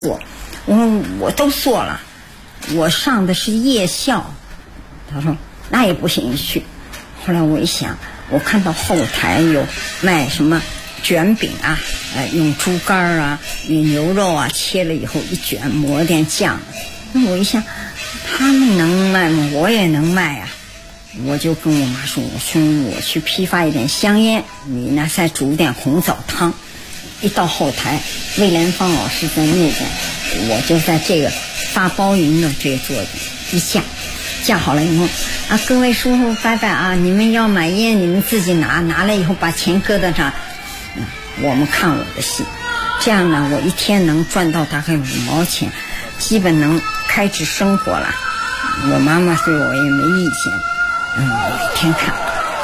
做，我都做了，我上的是夜校。他说那也不行，去。后来我一想，我看到后台有卖什么卷饼啊，用猪肝啊，用牛肉啊切了以后一卷，抹点酱。那我一想，他们能卖吗？我也能卖啊。我就跟我妈说，我去批发一点香烟，你呢再煮点红枣汤。一到后台，魏莲芳老师在那边，我就在这个发包云的这个座子一架好了以后啊，各位叔叔伯伯啊，你们要买烟你们自己拿来以后把钱搁到这儿，我们看我的戏。这样呢，我一天能赚到大概5毛钱，基本能开支生活了。我妈妈对我也没意见，我一天看。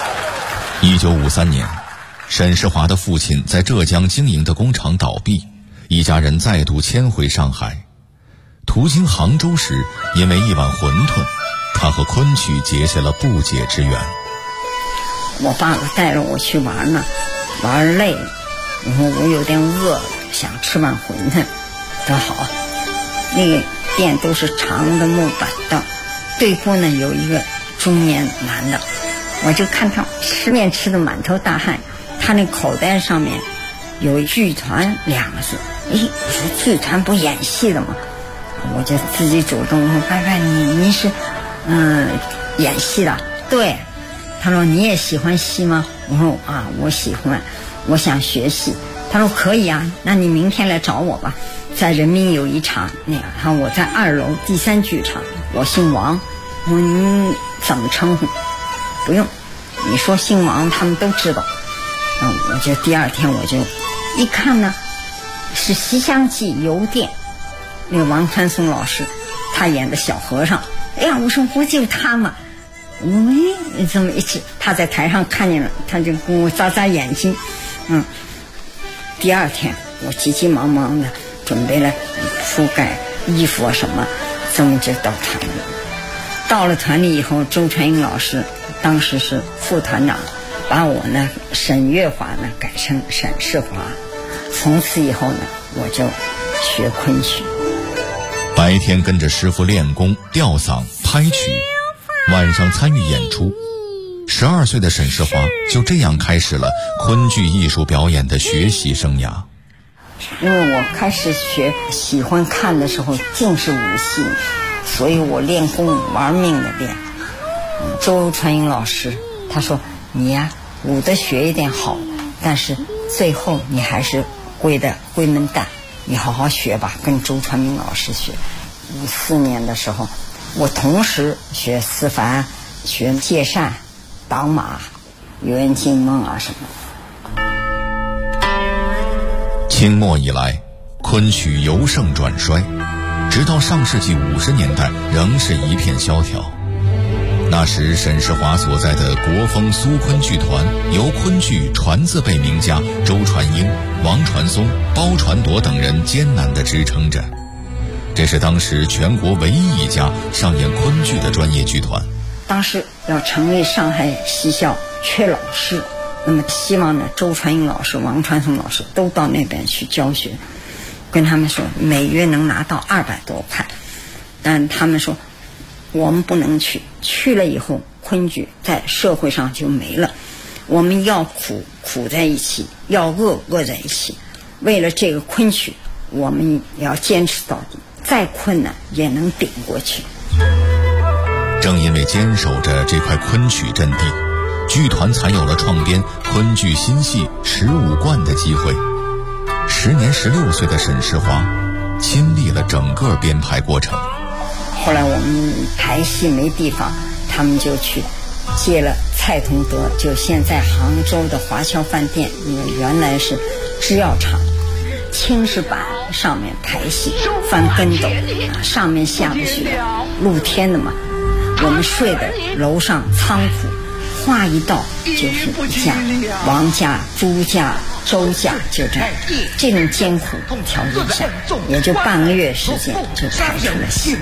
1953年，沈世华的父亲在浙江经营的工厂倒闭，一家人再度迁回上海。途经杭州时，因为一碗馄饨，他和昆曲结下了不解之缘。 我爸爸带着我去玩呢，玩累了，然后我有点饿了，想吃碗馄饨。多好，那个店都是长的木板凳，对过呢有一个中年男的，我就看他吃面吃的满头大汗，他那口袋上面有剧团2个字。我说剧团不演戏的吗？我就自己主动说，伯伯您是演戏的？对。他说你也喜欢戏吗？我说啊，我喜欢，我想学戏。他说可以啊，那你明天来找我吧，在人民有一场那个，他说我在2楼第3剧场，我姓王。我说您怎么称呼？不用，你说姓王他们都知道。我就第2天我就一看呢，是《西厢记》邮电，那个王传松老师他演的小和尚。哎呀，我说不就他吗？这么一指，他在台上看见了，他就跟我眨眼睛。第2天我急急忙忙的准备了铺盖衣服啊什么，这么就到团里。到了团里以后，周传英老师当时是副团长，把我呢沈月华呢改成沈世华。从此以后呢，我就学昆曲。 白天跟着师傅练功、吊嗓、拍曲，晚上参与演出。12岁的沈世华就这样开始了昆剧艺术表演的学习生涯。 因为我开始学喜欢看的时候尽是武戏，所以我练功玩命的练。周传英老师他说你呀，武的学一点好，但是最后你还是归门旦，你好好学吧，跟周传英老师学。54年的时候，我同时学思凡、学借扇、挡马、圆惊梦啊什么。 清末以来，昆曲由盛转衰，直到上世纪50年代仍是一片萧条。那时沈世华所在的国风苏昆剧团由昆剧传字辈名家周传英、王传松、包传铎等人艰难地支撑着。这是当时全国唯一一家上演昆剧的专业剧团。 当时要成立上海戏校，缺老师，那么希望呢周传英老师、王传松老师都到那边去教学，跟他们说每月能拿到200多块，但他们说我们不能去了以后昆剧在社会上就没了，我们要苦在一起，要饿在一起，为了这个昆曲我们也要坚持到底，再困难也能顶过去。 正因为坚守着这块昆曲阵地，剧团才有了创编昆剧新戏15贯的机会。时年16岁的沈世华亲历了整个编排过程。 后来我们排戏没地方，他们就去借了蔡同德，就现在杭州的华侨饭店，因为原来是制药厂，青石板上面排戏，翻跟斗，上面下不雪，露天的嘛。我们睡的楼上仓库，话一到就是一架王家、朱家、周家，就这种艰苦条件下，也就半个月时间就排出了戏。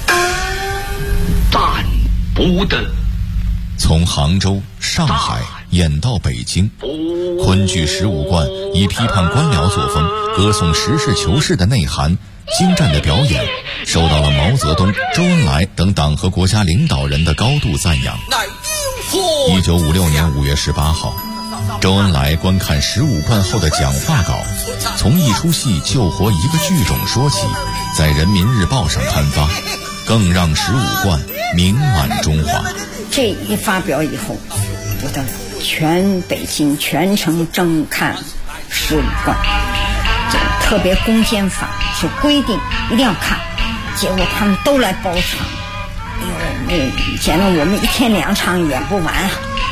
暂不得。 从杭州、上海演到北京。昆剧15贯以批判官僚作风、歌颂实事求是的内涵，精湛的表演，受到了毛泽东、周恩来等党和国家领导人的高度赞扬。1956年5月18号，周恩来观看15贯后的讲话稿，从一出戏救活一个剧种说起，在人民日报上刊发，更让15贯名满中华。 这一发表以后不得了，全北京全城争看15贯，特别攻坚法是规定一定要看，结果他们都来包场，简直我们1天2场演不完。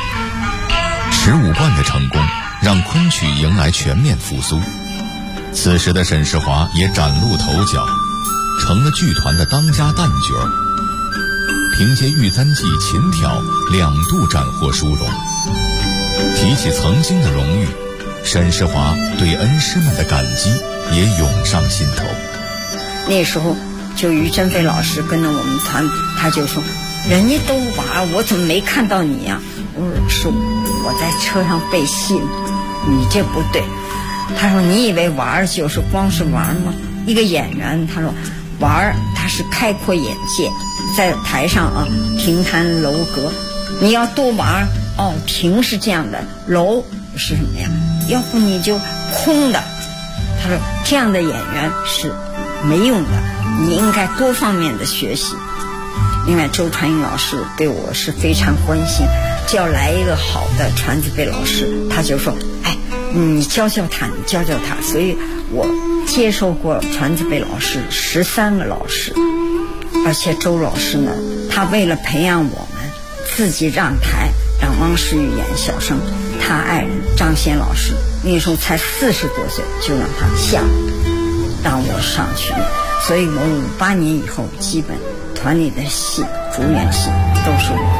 15贯的成功让昆曲迎来全面复苏，此时的沈世华也崭露头角，成了剧团的当家旦角儿。凭借《玉簪记》《琴挑》2度斩获殊荣。提起曾经的荣誉，沈世华对恩师们的感激也涌上心头。 那时候就于振飞老师跟着我们团，他就说人家都玩，我怎么没看到你呀？我说是我在车上背戏，你这不对。他说你以为玩就是光是玩吗？一个演员，他说玩他是开阔眼界，在台上啊亭台楼阁，你要多玩哦，亭是这样的，楼是什么呀？要不你就空的。他说这样的演员是没用的，你应该多方面的学习。另外周传英老师对我是非常关心，只要来一个好的传字辈老师，他就说哎，你教教他，你教教他。所以我接受过传字辈老师13个老师，而且周老师呢，他为了培养我们，自己让台让汪世玉演小生，他爱人张先老师那时候才40多岁就让他下，让我上去。所以我58年以后基本团里的戏主演戏都是我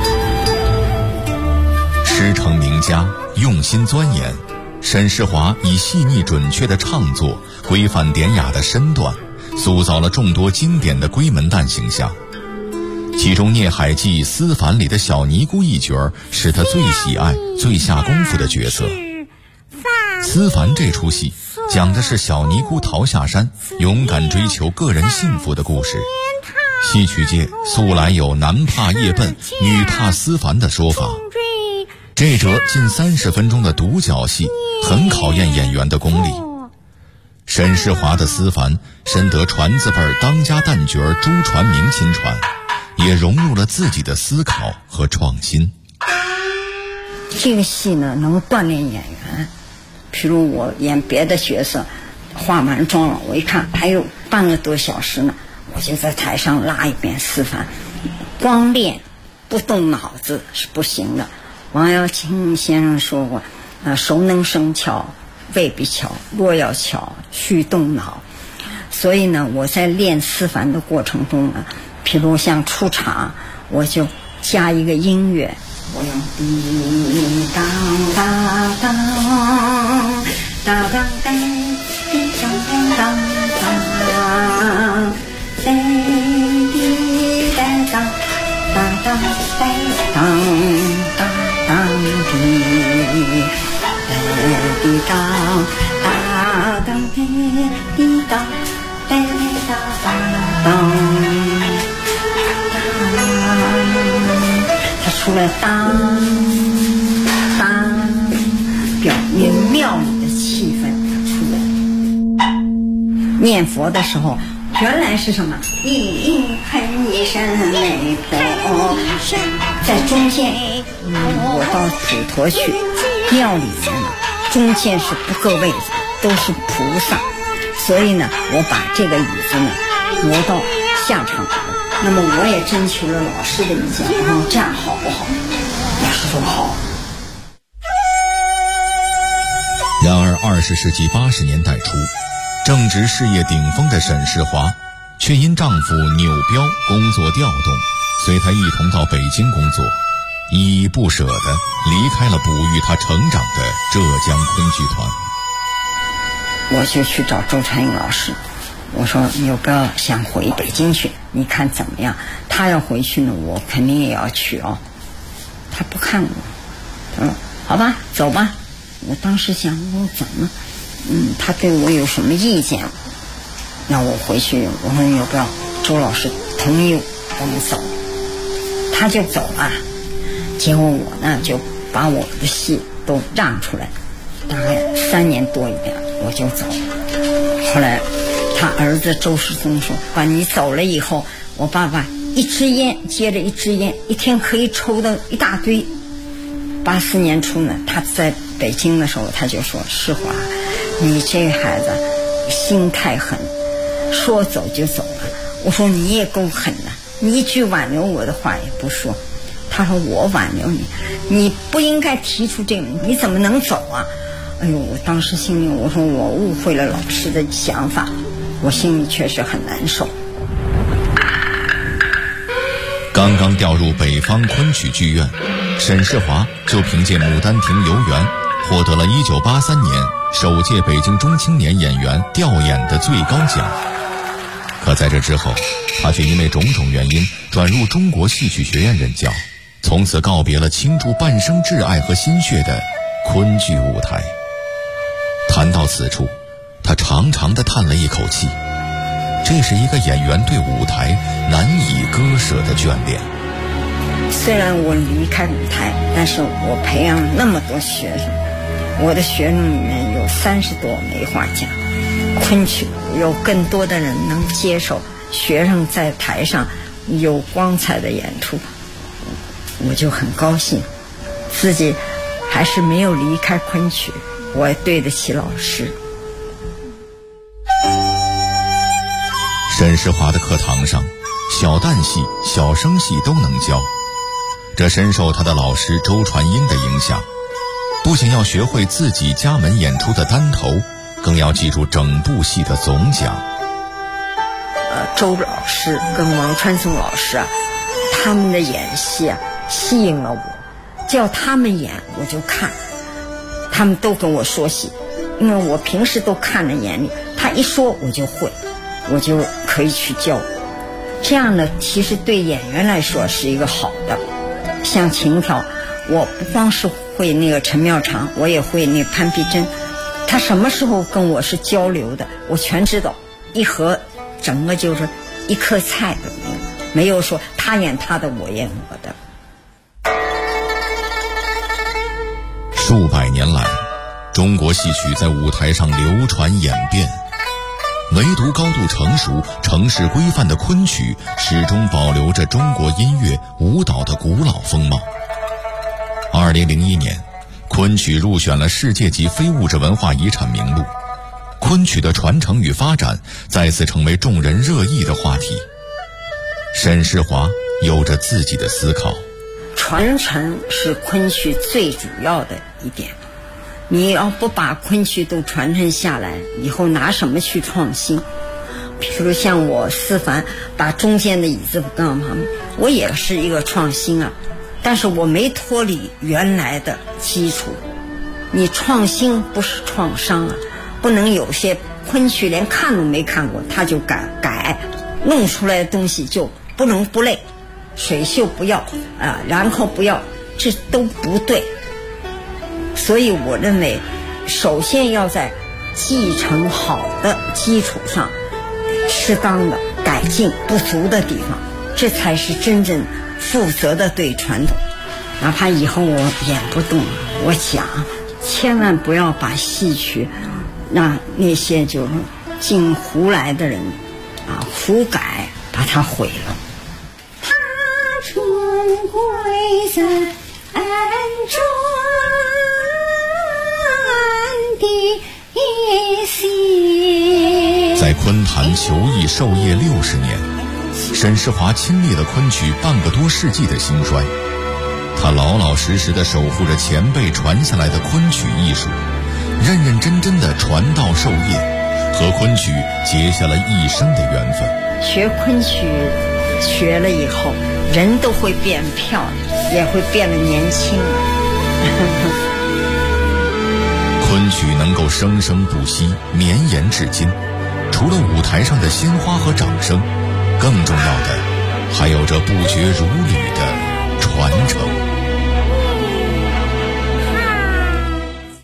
们。 师承名家，用心钻研，沈世华以细腻准确的唱作、规范典雅的身段，塑造了众多经典的闺门旦形象。其中《孽海记·思凡》里的小尼姑一角是他最喜爱、最下功夫的角色。思凡这出戏讲的是小尼姑逃下山，勇敢追求个人幸福的故事。戏曲界素来有男怕夜奔，女怕思凡的说法。这折近30分钟的独角戏，很考验演员的功力。沈世华的思凡深得传字辈当家旦角朱传明亲传，也融入了自己的思考和创新。 这个戏呢，能锻炼演员。譬如我演别的角色，化完妆了，我一看还有半个多小时呢，我就在台上拉一遍思凡。光练不动脑子是不行的。王耀庆先生说过，熟能生巧，未必巧；若要巧，须动脑。所以呢，我在练思凡的过程中呢，譬如像出场，我就加一个音乐，我用滴当当当当当当滴当当当滴滴当当当当当当当滴滴当当当滴滴当当当当。他出来当当，表明庙里的气氛出来。念佛的时候，原来是什么？一喷一声没破，在中间，我到普陀去，庙里面呢，中间是不够位子，都是菩萨，所以呢，我把这个椅子呢挪到下场来。那么我也征求了老师的意见，这样好不好？老师说好。 然而20世纪80年代初，正值事业顶峰的沈世华，却因丈夫扭标工作调动，随他一同到北京工作，依依不舍地离开了哺育他成长的浙江昆剧团。 我就去找周传英老师，我说你有个想回北京去，你看怎么样？他要回去呢，我肯定也要去哦。他不看我，他说好吧，走吧。我当时想，我怎么，他对我有什么意见？那我回去，我说要不要周老师同意我们走？他就走了。结果我呢就把我的戏都让出来，大概3年多一点我就走了。后来他儿子周世宗说：“爸，你走了以后，我爸爸一支烟接着一支烟，一天可以抽的一大堆。”84年初呢，他在北京的时候，他就说：“世华，你这个孩子心太狠，说走就走了。”我说：“你也够狠的，你一句挽留我的话也不说。”他说：“我挽留你，你不应该提出这个，你怎么能走啊？”哎呦，我当时心里我说我误会了老师的想法，我心里确实很难受。 刚刚调入北方昆曲剧院，沈世华就凭借《牡丹亭游园》获得了1983年首届北京中青年演员调演的最高奖。可在这之后，他却因为种种原因转入中国戏曲学院任教，从此告别了倾注半生挚爱和心血的昆剧舞台。谈到此处，他长长地叹了一口气，这是一个演员对舞台难以割舍的眷恋。 虽然我离开舞台，但是我培养那么多学生，我的学生里面有30多梅花奖。昆曲有更多的人能接受学生在台上有光彩的演出，我就很高兴，自己还是没有离开昆曲，我也对得起老师。 沈世华的课堂上，小旦戏、小生戏都能教，这深受他的老师周传英的影响，不仅要学会自己家门演出的单头，更要记住整部戏的总讲。 周老师跟王传松老师啊，他们的演戏啊吸引了我，叫他们演我就看，他们都跟我说戏，因为我平时都看在眼里，他一说我就会，我就可以去教。这样呢，其实对演员来说是一个好的。像琴调，我不光是会那个陈妙长，我也会那个潘碧珍，他什么时候跟我是交流的，我全知道。一合整个就是一颗菜的那个，没有说他演他的，我演我的。 数百年来，中国戏曲在舞台上流传演变，唯独高度成熟、程式规范的昆曲始终保留着中国音乐舞蹈的古老风貌。2001年，昆曲入选了世界级非物质文化遗产名录，昆曲的传承与发展再次成为众人热议的话题。沈世华有着自己的思考。 传承是昆曲最主要的一点，你要不把昆曲都传承下来，以后拿什么去创新？比如像我思凡把中间的椅子干嘛，我也是一个创新啊，但是我没脱离原来的基础。你创新不是创伤啊，不能有些昆曲连看都没看过他就改，弄出来的东西就不能不累，水袖不要然后不要，这都不对。所以我认为首先要在继承好的基础上适当的改进不足的地方，这才是真正负责的对传统。哪怕以后我演不动，我想千万不要把戏曲那些就是进胡来的人胡改把它毁了。 他春归在安庄的心。 在昆坛求艺授业60年，沈世华亲历了昆曲半个多世纪的兴衰，他老老实实地守护着前辈传下来的昆曲艺术，认认真真地传道授业，和昆曲结下了一生的缘分。 学昆曲学了以后，人都会变漂亮，也会变得年轻了。 昆曲能够生生不息，绵延至今，除了舞台上的鲜花和掌声，更重要的还有着不绝如缕的传承。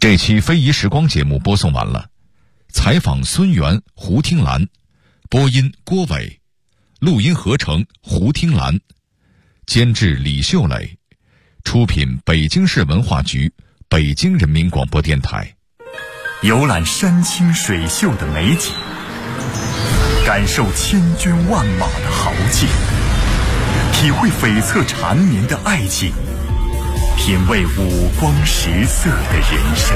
这期非遗时光节目播送完了，采访孙源、胡听兰，播音郭伟，录音合成胡听兰，监制李秀磊，出品北京市文化局、北京人民广播电台。 游览山清水秀的美景，感受千军万马的豪气，体会悱恻缠绵的爱情，品味五光十色的人生。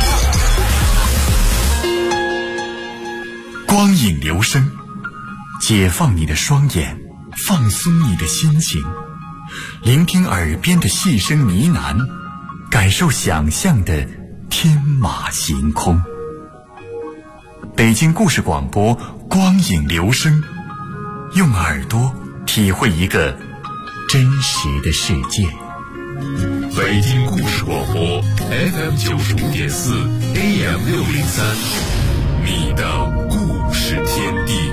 光影留声，解放你的双眼，放松你的心情，聆听耳边的细声呢喃，感受想象的天马行空。北京故事广播，光影留声，用耳朵体会一个真实的世界。 北京故事广播 FM95.4 AM603，你的故事天地。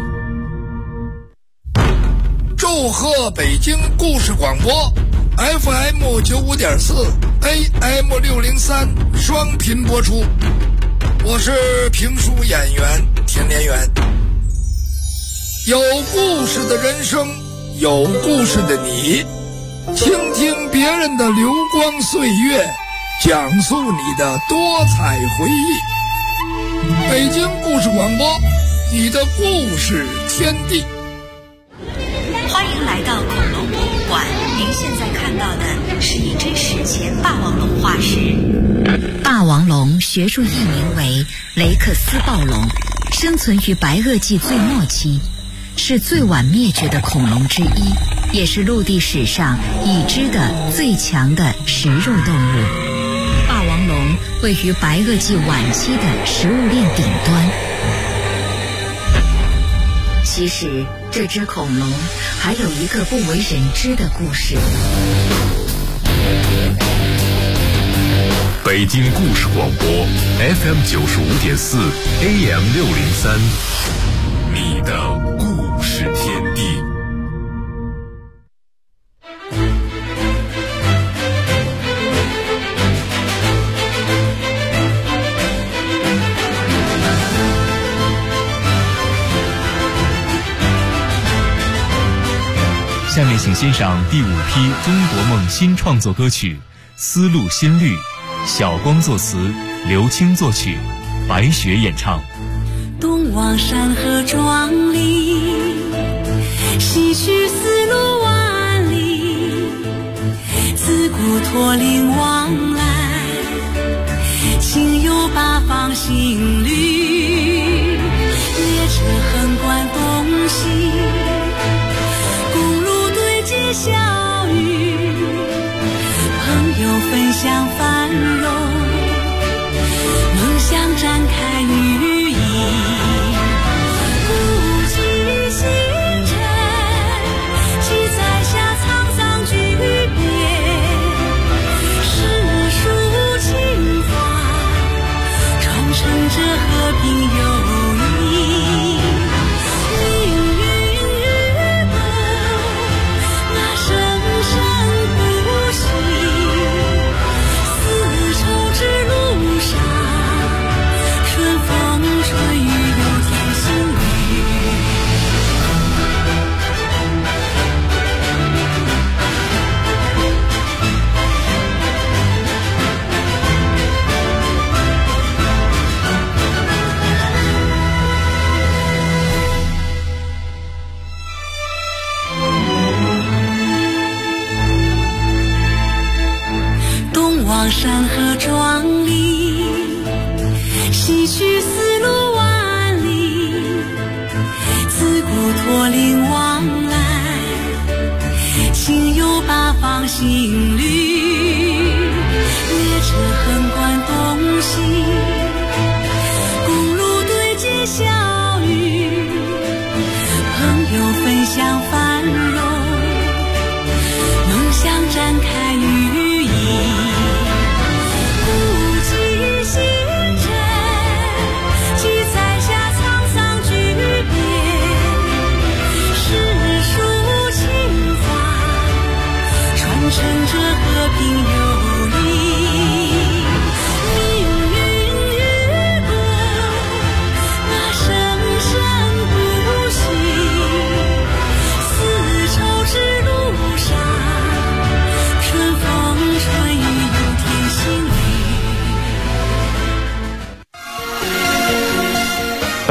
祝贺北京故事广播 FM95.4 AM603 双频播出。我是评书演员田连元。有故事的人生，有故事的你，倾听别人的流光岁月，讲述你的多彩回忆。北京故事广播，你的故事天地。 欢迎来到恐龙博物馆，您现在看到的是一只史前霸王龙化石。霸王龙学术译名为雷克斯暴龙，生存于白垩纪最末期，是最晚灭绝的恐龙之一，也是陆地史上已知的最强的食肉动物。霸王龙位于白垩纪晚期的食物链顶端。其实这只恐龙还有一个不为人知的故事。 北京故事广播 FM95.4 AM603，你的故事天地。 下面请欣赏第5批中国梦新创作歌曲《丝路新绿》，小光作词，刘青作曲，白雪演唱。 东望山河壮丽，西去丝路万里，自古驼铃往来，情有八方新绿，列车横贯东西，小雨，朋友分享繁荣，梦想展开羽翼，古迹新城，记载下沧桑巨变，诗书情怀，传承着和平友谊。山河壮丽，西去丝路万里，自古驼铃往来，情有八方新绿，列车横贯东西，公路对接小雨，朋友分享繁荣，梦想展开羽翼。传承着和平友谊，命运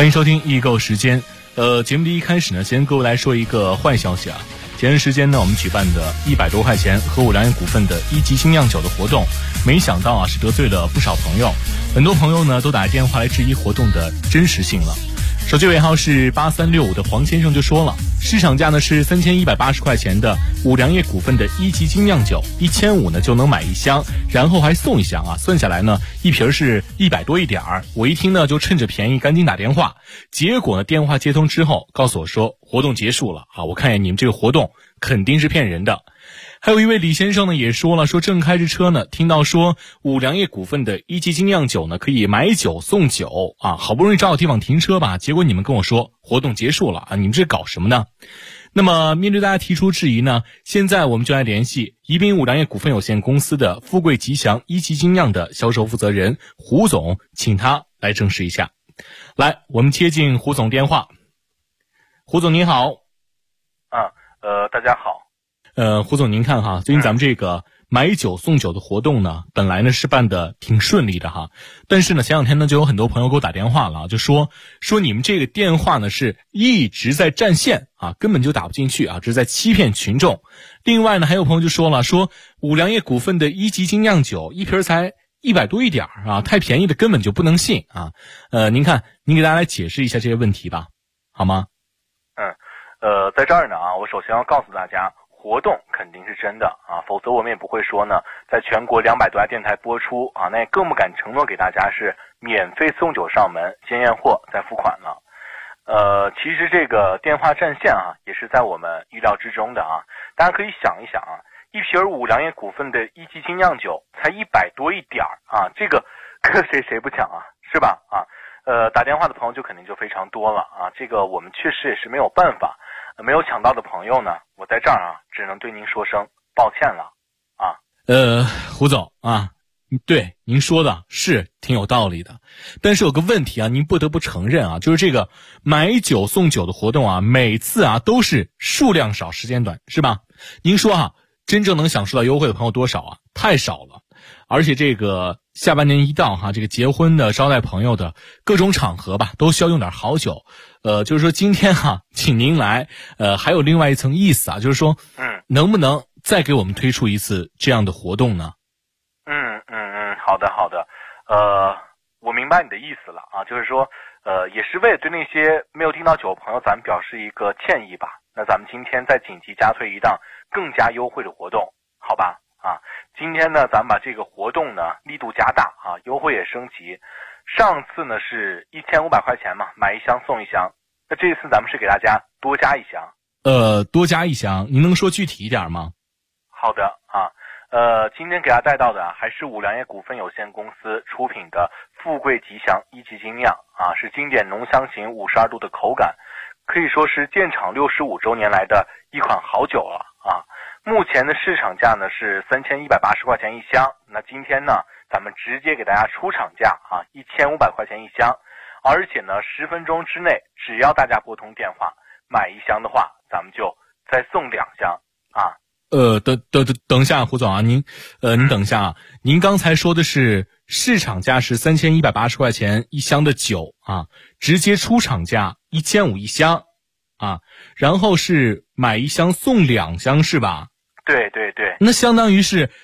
欢迎收听易购时间。节目的一开始呢，先各位来说一个坏消息啊。前段时间呢，我们举办的100多块钱和五粮液股份的1级精酿酒的活动，没想到啊是得罪了不少朋友，很多朋友呢都打电话来质疑活动的真实性了。手机尾号是8365的黄先生就说了，市场价呢是3180块钱的五粮液股份的1级精酿酒，1500呢就能买一箱，然后还送一箱啊，算下来呢一瓶是100多一点儿。我一听呢就趁着便宜赶紧打电话，结果呢电话接通之后告诉我说活动结束了啊，我看见你们这个活动肯定是骗人的。还有一位李先生呢也说了，说正开着车呢，听到说五粮液股份的1级精酿酒呢可以买酒送酒啊，好不容易找到地方停车吧，结果你们跟我说活动结束了啊，你们这搞什么呢？那么面对大家提出质疑呢，现在我们就来联系宜宾五粮液股份有限公司的富贵吉祥1级精酿的销售负责人胡总，请他来证实一下。来，我们接进胡总电话。胡总您好。 大家好。 胡总您看哈，最近咱们这个买酒送酒的活动呢，本来呢是办的挺顺利的哈，但是呢前两天呢就有很多朋友给我打电话了，就说你们这个电话呢是一直在占线啊，根本就打不进去啊，这是在欺骗群众。另外呢还有朋友就说了，说五粮液股份的1级精酿酒一瓶才100多一点啊，太便宜的根本就不能信啊。您看您给大家来解释一下这些问题吧，好吗？ 在这儿呢啊，我首先要告诉大家，活动肯定是真的啊，否则我们也不会说呢，在全国200多家电台播出啊，那也更不敢承诺给大家是免费送酒上门，先验货再付款了。其实这个电话占线啊，也是在我们预料之中的啊。大家可以想一想啊，一瓶五粮液股份的1级精酿酒才100多一点啊，这个搁谁不抢啊，是吧？啊，打电话的朋友就肯定就非常多了啊，这个我们确实也是没有办法。没有抢到的朋友呢，我在这儿啊，只能对您说声抱歉了啊。 胡总啊，对您说的是挺有道理的，但是有个问题啊，您不得不承认啊，就是这个买酒送酒的活动啊，每次啊都是数量少时间短，是吧？您说啊，真正能享受到优惠的朋友多少啊？太少了。而且这个下半年一到哈，这个结婚的、招待朋友的各种场合吧，都需要用点好酒。就是说今天哈，请您来，还有另外一层意思啊，就是说，能不能再给我们推出一次这样的活动呢？ 好的，我明白你的意思了啊，就是说，也是为了对那些没有订到酒的朋友，咱们表示一个歉意吧。那咱们今天再紧急加推一档更加优惠的活动，好吧？啊，今天呢，咱们把这个活动呢力度加大啊，优惠也升级。上次呢是1500块钱嘛，买一箱送一箱。那这次咱们是给大家多加一箱。 多加一箱，您能说具体一点吗？ 好的啊，今天给大家带到的还是五粮液股份有限公司出品的富贵吉祥1级精酿啊，是经典浓香型52度的口感，可以说是建厂65周年来的一款好酒了啊。目前的市场价呢是3180块钱一箱，那今天呢咱们直接给大家出厂价啊，1500块钱一箱，而且呢10分钟之内，只要大家拨通电话买一箱的话，咱们就再送2箱啊。 等一下，胡总啊，您等一下啊，您刚才说的是市场价是3180块钱一箱的酒啊，直接出厂价1500一箱啊，然后是买一箱送2箱是吧？ 对， 那相当于是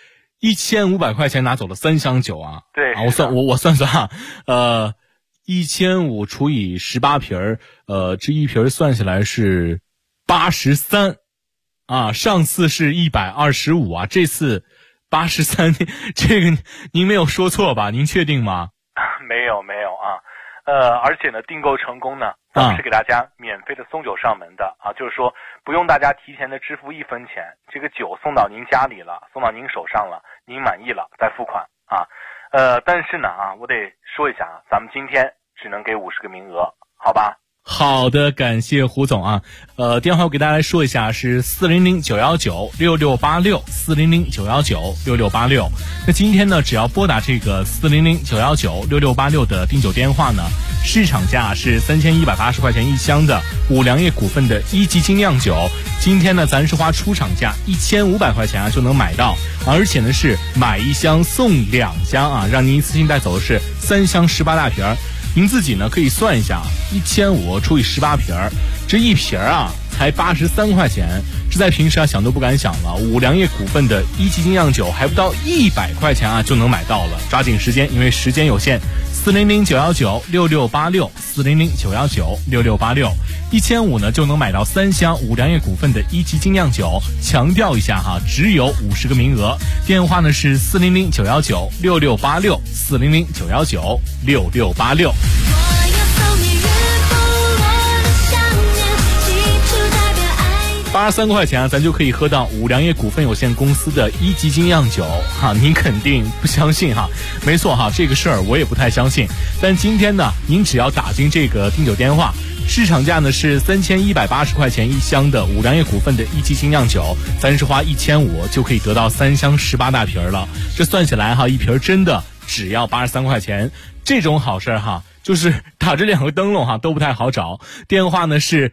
1500块钱拿走了3箱酒啊。 对啊，我算啊，1500除以18瓶这一瓶算下来是83啊，上次是125啊，这次83，这个您没有说错吧？您确定吗？ 没有啊。而且呢，订购成功呢，咱们是给大家免费的送酒上门的啊，就是说不用大家提前的支付1分钱，这个酒送到您家里了，送到您手上了，您满意了再付款啊。但是呢啊，我得说一下啊，咱们今天只能给50个名额，好吧？ 好的，感谢胡总啊。电话我给大家来说一下，是400-919-6686，400-919-6686。那今天呢，只要拨打这个400-919-6686的订酒电话呢，市场价是3180块钱一箱的五粮液股份的1级精酿酒，今天呢，咱是花出厂价1500块钱啊就能买到，而且呢是买一箱送2箱啊，让您一次性带走的是3箱18大瓶。 您自己呢可以算一下，1500除以18瓶，这一瓶啊才83块钱，这在平时啊想都不敢想了。五粮液股份的一级精酿酒还不到100块钱啊就能买到了，抓紧时间，因为时间有限。400-919-6686，400-919-6686，1500呢就能买到3箱五粮液股份的一级精酿酒。强调一下哈，只有50个名额。电话呢是400-919-6686，400-919-6686。83块钱啊，咱就可以喝到五粮液股份有限公司的一级精酿酒哈，您肯定不相信哈？没错哈，这个事儿我也不太相信。但今天呢，您只要打进这个订酒电话，市场价呢是3180块钱一箱的五粮液股份的一级精酿酒，咱是花1500就可以得到3箱18大瓶了。这算起来哈，一瓶真的只要83块钱，这种好事哈。就是打这2个灯笼哈都不太好找，电话呢是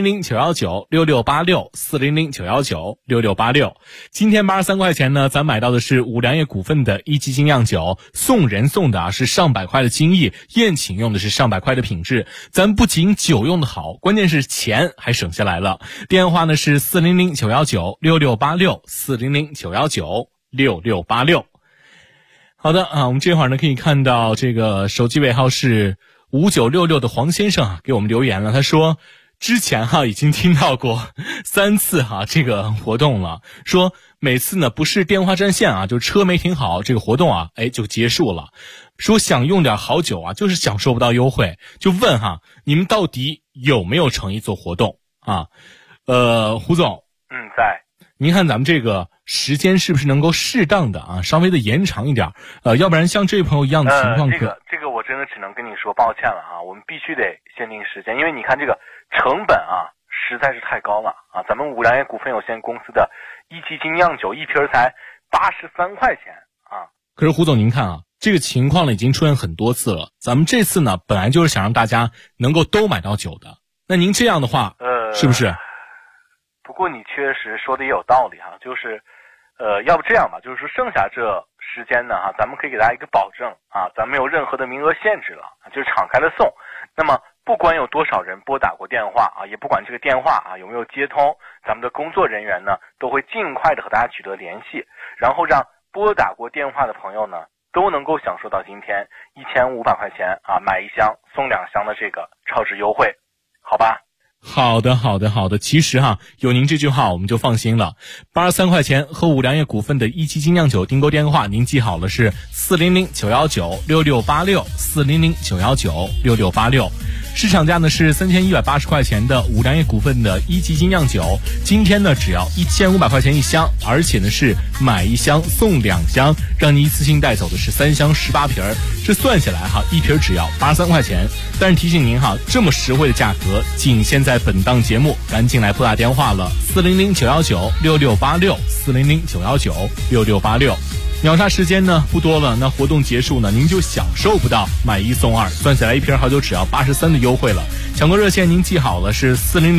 400-919-6686，400-919-6686。今天83块钱呢，咱买到的是五粮液股份的一级精酿酒，送人送的啊是上百块的精益，宴请用的是上百块的品质。咱不仅酒用的好，关键是钱还省下来了。电话呢是400-919-6686，400-919-6686。好的啊，我们这会儿呢可以看到这个手机尾号是5966的黄先生啊给我们留言了，他说之前已经听到过3次这个活动了，说每次呢不是电话占线啊，就车没停好，这个活动就结束了。说想用点好酒就是享受不到优惠，就问你们到底有没有诚意做活动啊？胡总， 在。 您看咱们这个时间是不是能够适当的稍微的延长一点？要不然像这位朋友一样的情况， 这个我真的只能跟你说抱歉了我们必须得限定时间，因为你看这个成本实在是太高了咱们五粮液股份有限公司的一级精酿酒一瓶才83块钱可是胡总您看这个情况呢已经出现很多次了，咱们这次呢本来就是想让大家能够都买到酒的，那您这样的话是不是？ 不过你确实说的也有道理就是要不这样吧，就是说剩下这时间呢咱们可以给大家一个保证咱没有任何的名额限制了，就是敞开的送。那么不管有多少人拨打过电话也不管这个电话有没有接通，咱们的工作人员呢都会尽快的和大家取得联系，然后让拨打过电话的朋友呢都能够享受到今天1500块钱买1箱送2箱的这个超值优惠，好吧？ 好的，其实有您这句话我们就放心了。83块钱和五粮液股份的一级精酿酒订购电话您记好了，是400-919-6686，400-919-6686。市场价呢是3180块钱的五粮液股份的一级精酿酒，今天呢只要1500块钱一箱，而且呢是买1箱送2箱，让你一次性带走的是3箱18瓶，这算下来一瓶只要83块钱。但是提醒您这么实惠的价格仅限在本档节目，赶紧来拨打电话了，400-919-6686，400-919-6686。秒杀时间呢不多了，那活动结束呢您就享受不到买1送2，算下来一瓶好酒只要83的优惠了。抢购热线您记好了，是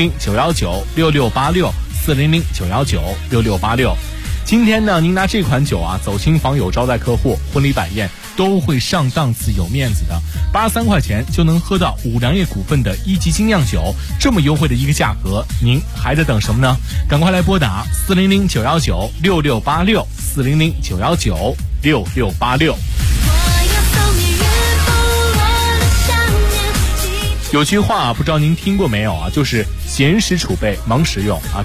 400-919-6686，400-919-6686。今天呢您拿这款酒走亲访友、招待客户、婚礼摆宴都会上档次有面子的，83块钱就能喝到五粮液股份的一级精酿酒，这么优惠的一个价格，您还在等什么呢？赶快来拨打400-919-6686，400-919-6686。有句话不知道您听过没有就是闲时储备，忙时用